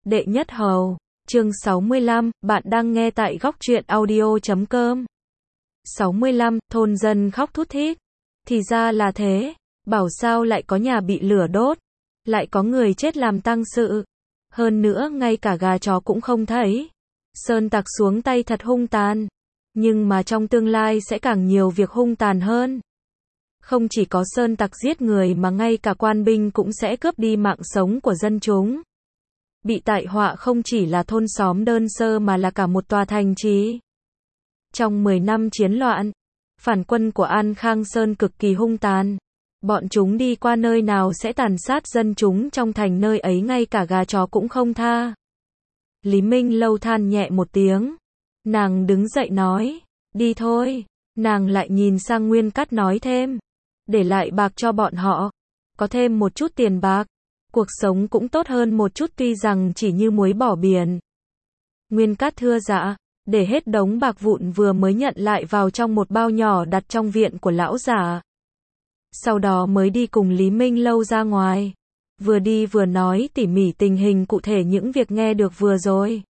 Đệ nhất hầu, chương 65, bạn đang nghe tại góc truyện audio.com. 65, thôn dân khóc thút thít. Thì ra là thế, bảo sao lại có nhà bị lửa đốt, lại có người chết làm tang sự. Hơn nữa ngay cả gà chó cũng không thấy. Sơn tặc xuống tay thật hung tàn. Nhưng mà trong tương lai sẽ càng nhiều việc hung tàn hơn. Không chỉ có sơn tặc giết người mà ngay cả quan binh cũng sẽ cướp đi mạng sống của dân chúng. Bị tai họa không chỉ là thôn xóm đơn sơ mà là cả một tòa thành trì. Trong 10 năm chiến loạn, phản quân của An Khang Sơn cực kỳ hung tàn. Bọn chúng đi qua nơi nào sẽ tàn sát dân chúng trong thành, nơi ấy ngay cả gà chó cũng không tha. Lý Minh Lâu than nhẹ một tiếng. Nàng đứng dậy nói, đi thôi. Nàng lại nhìn sang Nguyên Cát nói thêm, để lại bạc cho bọn họ. Có thêm một chút tiền bạc, cuộc sống cũng tốt hơn một chút, tuy rằng chỉ như muối bỏ biển. Nguyên Cát thưa dạ, để hết đống bạc vụn vừa mới nhận lại vào trong một bao nhỏ đặt trong viện của lão giả. Sau đó mới đi cùng Lý Minh Lâu ra ngoài. Vừa đi vừa nói tỉ mỉ tình hình cụ thể những việc nghe được vừa rồi.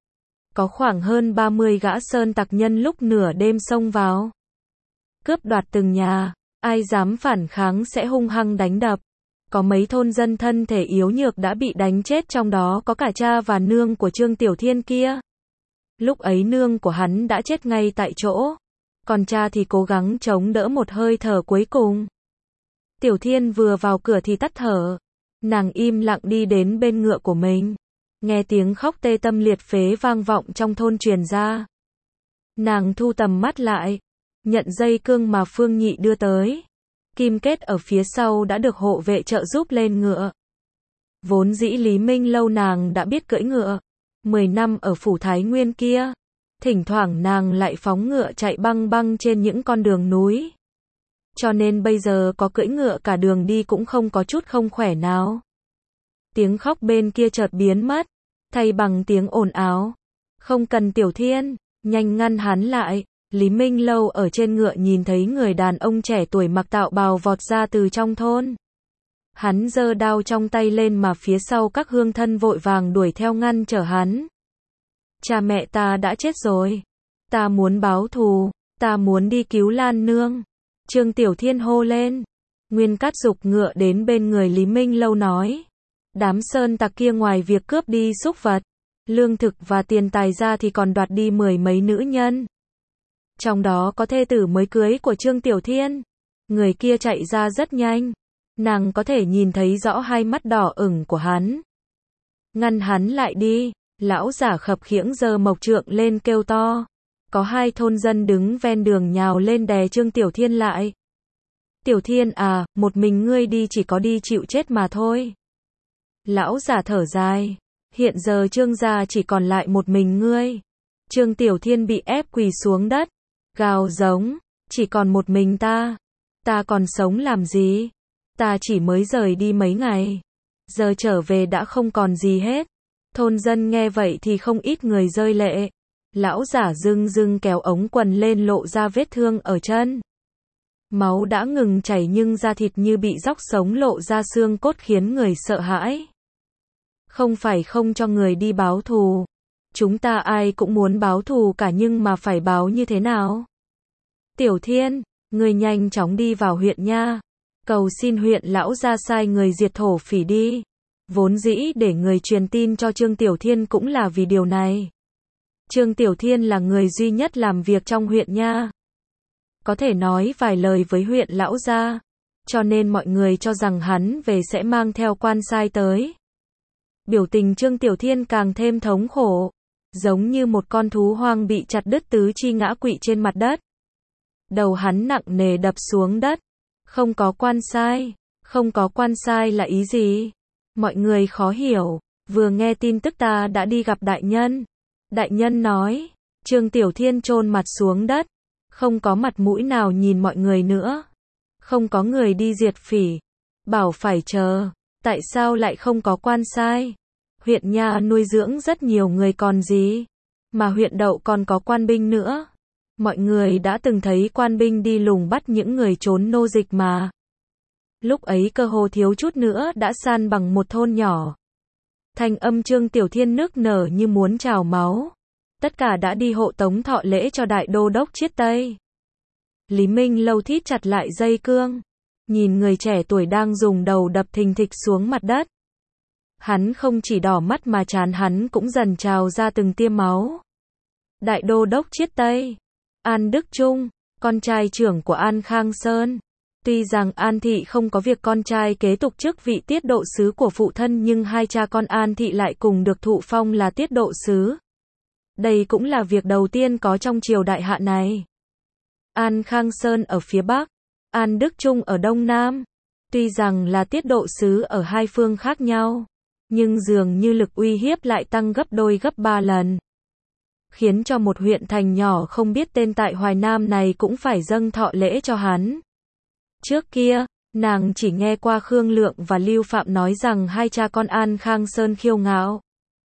Có khoảng hơn 30 gã sơn tặc nhân lúc nửa đêm xông vào, cướp đoạt từng nhà, ai dám phản kháng sẽ hung hăng đánh đập. Có mấy thôn dân thân thể yếu nhược đã bị đánh chết, trong đó có cả cha và nương của Trương Tiểu Thiên kia. Lúc ấy nương của hắn đã chết ngay tại chỗ, còn cha thì cố gắng chống đỡ một hơi thở cuối cùng. Tiểu Thiên vừa vào cửa thì tắt thở. Nàng im lặng đi đến bên ngựa của mình. Nghe tiếng khóc tê tâm liệt phế vang vọng trong thôn truyền ra. Nàng thu tầm mắt lại, nhận dây cương mà Phương Nhị đưa tới. Kim Kết ở phía sau đã được hộ vệ trợ giúp lên ngựa. Vốn dĩ Lý Minh Lâu nàng đã biết cưỡi ngựa. 10 năm ở phủ Thái Nguyên kia, thỉnh thoảng nàng lại phóng ngựa chạy băng băng trên những con đường núi. Cho nên bây giờ có cưỡi ngựa cả đường đi cũng không có chút không khỏe nào. Tiếng khóc bên kia chợt biến mất, thay bằng tiếng ồn ào. Không cần Tiểu Thiên, nhanh ngăn hắn lại. Lý Minh Lâu ở trên ngựa nhìn thấy người đàn ông trẻ tuổi mặc đạo bào vọt ra từ trong thôn. Hắn giơ đao trong tay lên mà phía sau các hương thân vội vàng đuổi theo ngăn trở hắn. Cha mẹ ta đã chết rồi. Ta muốn báo thù, ta muốn đi cứu Lan Nương. Trương Tiểu Thiên hô lên. Nguyên Cát giục ngựa đến bên người Lý Minh Lâu nói. Đám sơn tặc kia ngoài việc cướp đi súc vật, lương thực và tiền tài ra thì còn đoạt đi 10 mấy nữ nhân. Trong đó có thê tử mới cưới của Trương Tiểu Thiên. Người kia chạy ra rất nhanh. Nàng có thể nhìn thấy rõ hai mắt đỏ ửng của hắn. Ngăn hắn lại đi. Lão giả khập khiễng giơ mộc trượng lên kêu to. Có hai thôn dân đứng ven đường nhào lên đè Trương Tiểu Thiên lại. Tiểu Thiên à, một mình ngươi đi chỉ có đi chịu chết mà thôi. Lão giả thở dài. Hiện giờ Trương gia chỉ còn lại một mình ngươi. Trương Tiểu Thiên bị ép quỳ xuống đất, gào giống. Chỉ còn một mình ta. Ta còn sống làm gì? Ta chỉ mới rời đi mấy ngày. Giờ trở về đã không còn gì hết. Thôn dân nghe vậy thì không ít người rơi lệ. Lão giả dưng dưng kéo ống quần lên lộ ra vết thương ở chân. Máu đã ngừng chảy nhưng da thịt như bị róc sống lộ ra xương cốt khiến người sợ hãi. Không phải không cho người đi báo thù. Chúng ta ai cũng muốn báo thù cả, nhưng mà phải báo như thế nào? Tiểu Thiên, người nhanh chóng đi vào huyện nha. Cầu xin huyện lão ra sai người diệt thổ phỉ đi. Vốn dĩ để người truyền tin cho Trương Tiểu Thiên cũng là vì điều này. Trương Tiểu Thiên là người duy nhất làm việc trong huyện nha. Có thể nói vài lời với huyện lão gia. Cho nên mọi người cho rằng hắn về sẽ mang theo quan sai tới. Biểu tình Trương Tiểu Thiên càng thêm thống khổ. Giống như một con thú hoang bị chặt đứt tứ chi ngã quỵ trên mặt đất. Đầu hắn nặng nề đập xuống đất. Không có quan sai. Không có quan sai là ý gì? Mọi người khó hiểu. Vừa nghe tin tức ta đã đi gặp đại nhân. Đại nhân nói. Trương Tiểu Thiên chôn mặt xuống đất. Không có mặt mũi nào nhìn mọi người nữa. Không có người đi diệt phỉ. Bảo phải chờ. Tại sao lại không có quan sai? Huyện nha nuôi dưỡng rất nhiều người còn gì. Mà huyện Đậu còn có quan binh nữa. Mọi người đã từng thấy quan binh đi lùng bắt những người trốn nô dịch mà. Lúc ấy cơ hồ thiếu chút nữa đã san bằng một thôn nhỏ. Thanh âm Trương Tiểu Thiên nức nở như muốn trào máu. Tất cả đã đi hộ tống thọ lễ cho đại đô đốc Chiết Tây. Lý Minh Lâu thít chặt lại dây cương. Nhìn người trẻ tuổi đang dùng đầu đập thình thịch xuống mặt đất. Hắn không chỉ đỏ mắt mà trán hắn cũng dần trào ra từng tia máu. Đại đô đốc Chiết Tây. An Đức Trung, con trai trưởng của An Khang Sơn. Tuy rằng An Thị không có việc con trai kế tục chức vị tiết độ sứ của phụ thân nhưng hai cha con An Thị lại cùng được thụ phong là tiết độ sứ. Đây cũng là việc đầu tiên có trong triều đại hạ này. An Khang Sơn ở phía Bắc, An Đức Trung ở Đông Nam. Tuy rằng là tiết độ sứ ở hai phương khác nhau, nhưng dường như lực uy hiếp lại tăng gấp đôi gấp ba lần. Khiến cho một huyện thành nhỏ không biết tên tại Hoài Nam này cũng phải dâng thọ lễ cho hắn. Trước kia, nàng chỉ nghe qua Khương Lượng và Lưu Phạm nói rằng hai cha con An Khang Sơn kiêu ngạo,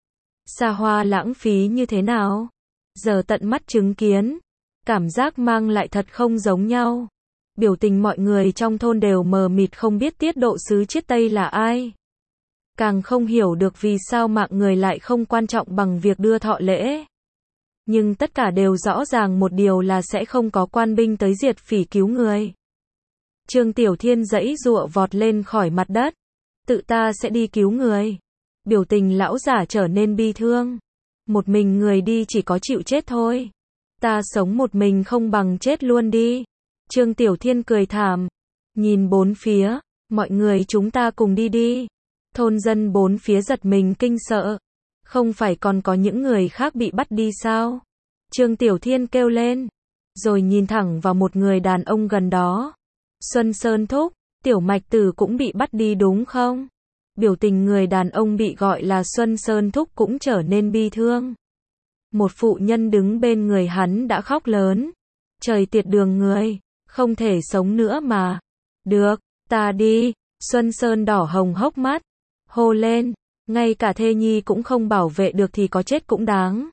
xa hoa lãng phí như thế nào. Giờ tận mắt chứng kiến, cảm giác mang lại thật không giống nhau. Biểu tình mọi người trong thôn đều mờ mịt không biết tiết độ sứ Chiết Tây là ai. Càng không hiểu được vì sao mạng người lại không quan trọng bằng việc đưa thọ lễ. Nhưng tất cả đều rõ ràng một điều là sẽ không có quan binh tới diệt phỉ cứu người. Trương Tiểu Thiên giãy giụa vọt lên khỏi mặt đất. Tự ta sẽ đi cứu người. Biểu tình lão giả trở nên bi thương. Một mình người đi chỉ có chịu chết thôi. Ta sống một mình không bằng chết luôn đi. Trương Tiểu Thiên cười thảm. Nhìn bốn phía, mọi người chúng ta cùng đi đi. Thôn dân bốn phía giật mình kinh sợ. Không phải còn có những người khác bị bắt đi sao? Trương Tiểu Thiên kêu lên. Rồi nhìn thẳng vào một người đàn ông gần đó. Xuân Sơn thúc, Tiểu Mạch Tử cũng bị bắt đi đúng không? Biểu tình người đàn ông bị gọi là Xuân Sơn thúc cũng trở nên bi thương. Một phụ nhân đứng bên người hắn đã khóc lớn. Trời tiệt đường người, không thể sống nữa mà. Được, ta đi. Xuân Sơn đỏ hồng hốc mắt. Hô lên, ngay cả thê nhi cũng không bảo vệ được thì có chết cũng đáng.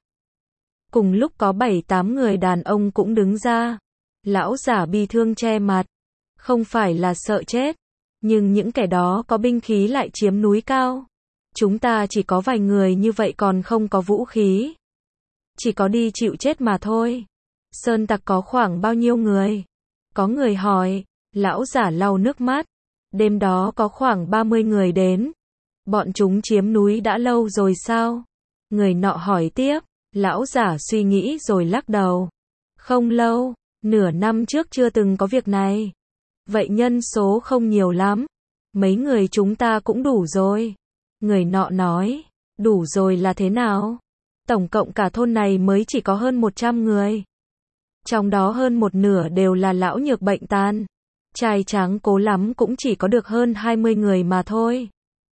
Cùng lúc có 7-8 người đàn ông cũng đứng ra. Lão giả bi thương che mặt. Không phải là sợ chết, nhưng những kẻ đó có binh khí lại chiếm núi cao. Chúng ta chỉ có vài người như vậy còn không có vũ khí. Chỉ có đi chịu chết mà thôi. Sơn tặc có khoảng bao nhiêu người? Có người hỏi, lão giả lau nước mắt. Đêm đó có khoảng 30 người đến. Bọn chúng chiếm núi đã lâu rồi sao? Người nọ hỏi tiếp, lão giả suy nghĩ rồi lắc đầu. Không lâu, nửa năm trước chưa từng có việc này. Vậy nhân số không nhiều lắm. Mấy người chúng ta cũng đủ rồi. Người nọ nói, đủ rồi là thế nào? Tổng cộng cả thôn này mới chỉ có hơn 100 người. Trong đó hơn một nửa đều là lão nhược bệnh tàn. Trai tráng cố lắm cũng chỉ có được hơn 20 người mà thôi.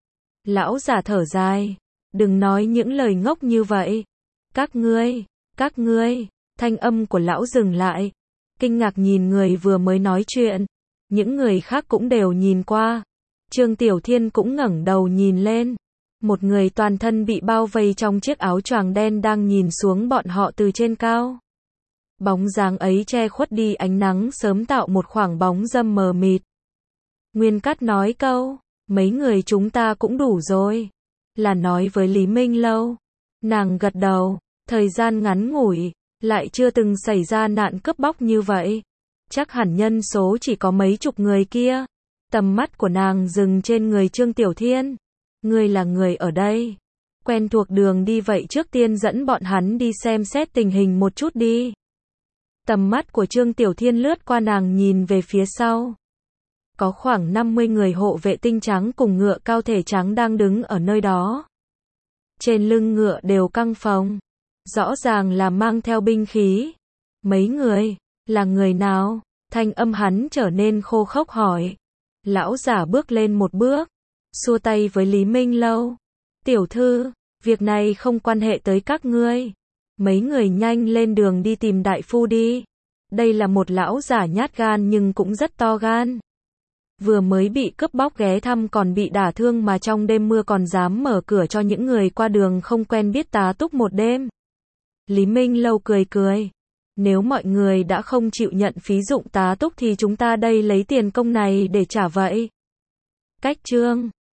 Lão giả thở dài. Đừng nói những lời ngốc như vậy. Các ngươi, thanh âm của lão dừng lại. Kinh ngạc nhìn người vừa mới nói chuyện. Những người khác cũng đều nhìn qua. Trương Tiểu Thiên cũng ngẩng đầu nhìn lên. Một người toàn thân bị bao vây trong chiếc áo choàng đen đang nhìn xuống bọn họ từ trên cao. Bóng dáng ấy che khuất đi ánh nắng sớm tạo một khoảng bóng râm mờ mịt. Nguyên Cát nói câu, mấy người chúng ta cũng đủ rồi. Là nói với Lý Minh Lâu. Nàng gật đầu, thời gian ngắn ngủi, lại chưa từng xảy ra nạn cướp bóc như vậy. Chắc hẳn nhân số chỉ có mấy chục người kia. Tầm mắt của nàng dừng trên người Trương Tiểu Thiên. Ngươi là người ở đây. Quen thuộc đường đi vậy trước tiên dẫn bọn hắn đi xem xét tình hình một chút đi. Tầm mắt của Trương Tiểu Thiên lướt qua nàng nhìn về phía sau. Có khoảng 50 người hộ vệ tinh trắng cùng ngựa cao thể trắng đang đứng ở nơi đó. Trên lưng ngựa đều căng phồng. Rõ ràng là mang theo binh khí. Mấy người, là người nào? Thanh âm hắn trở nên khô khốc hỏi. Lão giả bước lên một bước, xua tay với Lý Minh Lâu. Tiểu thư, việc này không quan hệ tới các ngươi. Mấy người nhanh lên đường đi tìm đại phu đi. Đây là một lão giả nhát gan nhưng cũng rất to gan. Vừa mới bị cướp bóc ghé thăm còn bị đả thương mà trong đêm mưa còn dám mở cửa cho những người qua đường không quen biết tá túc một đêm. Lý Minh Lâu cười cười. Nếu mọi người đã không chịu nhận phí dụng tá túc thì chúng ta đây lấy tiền công này để trả vậy. Cách chương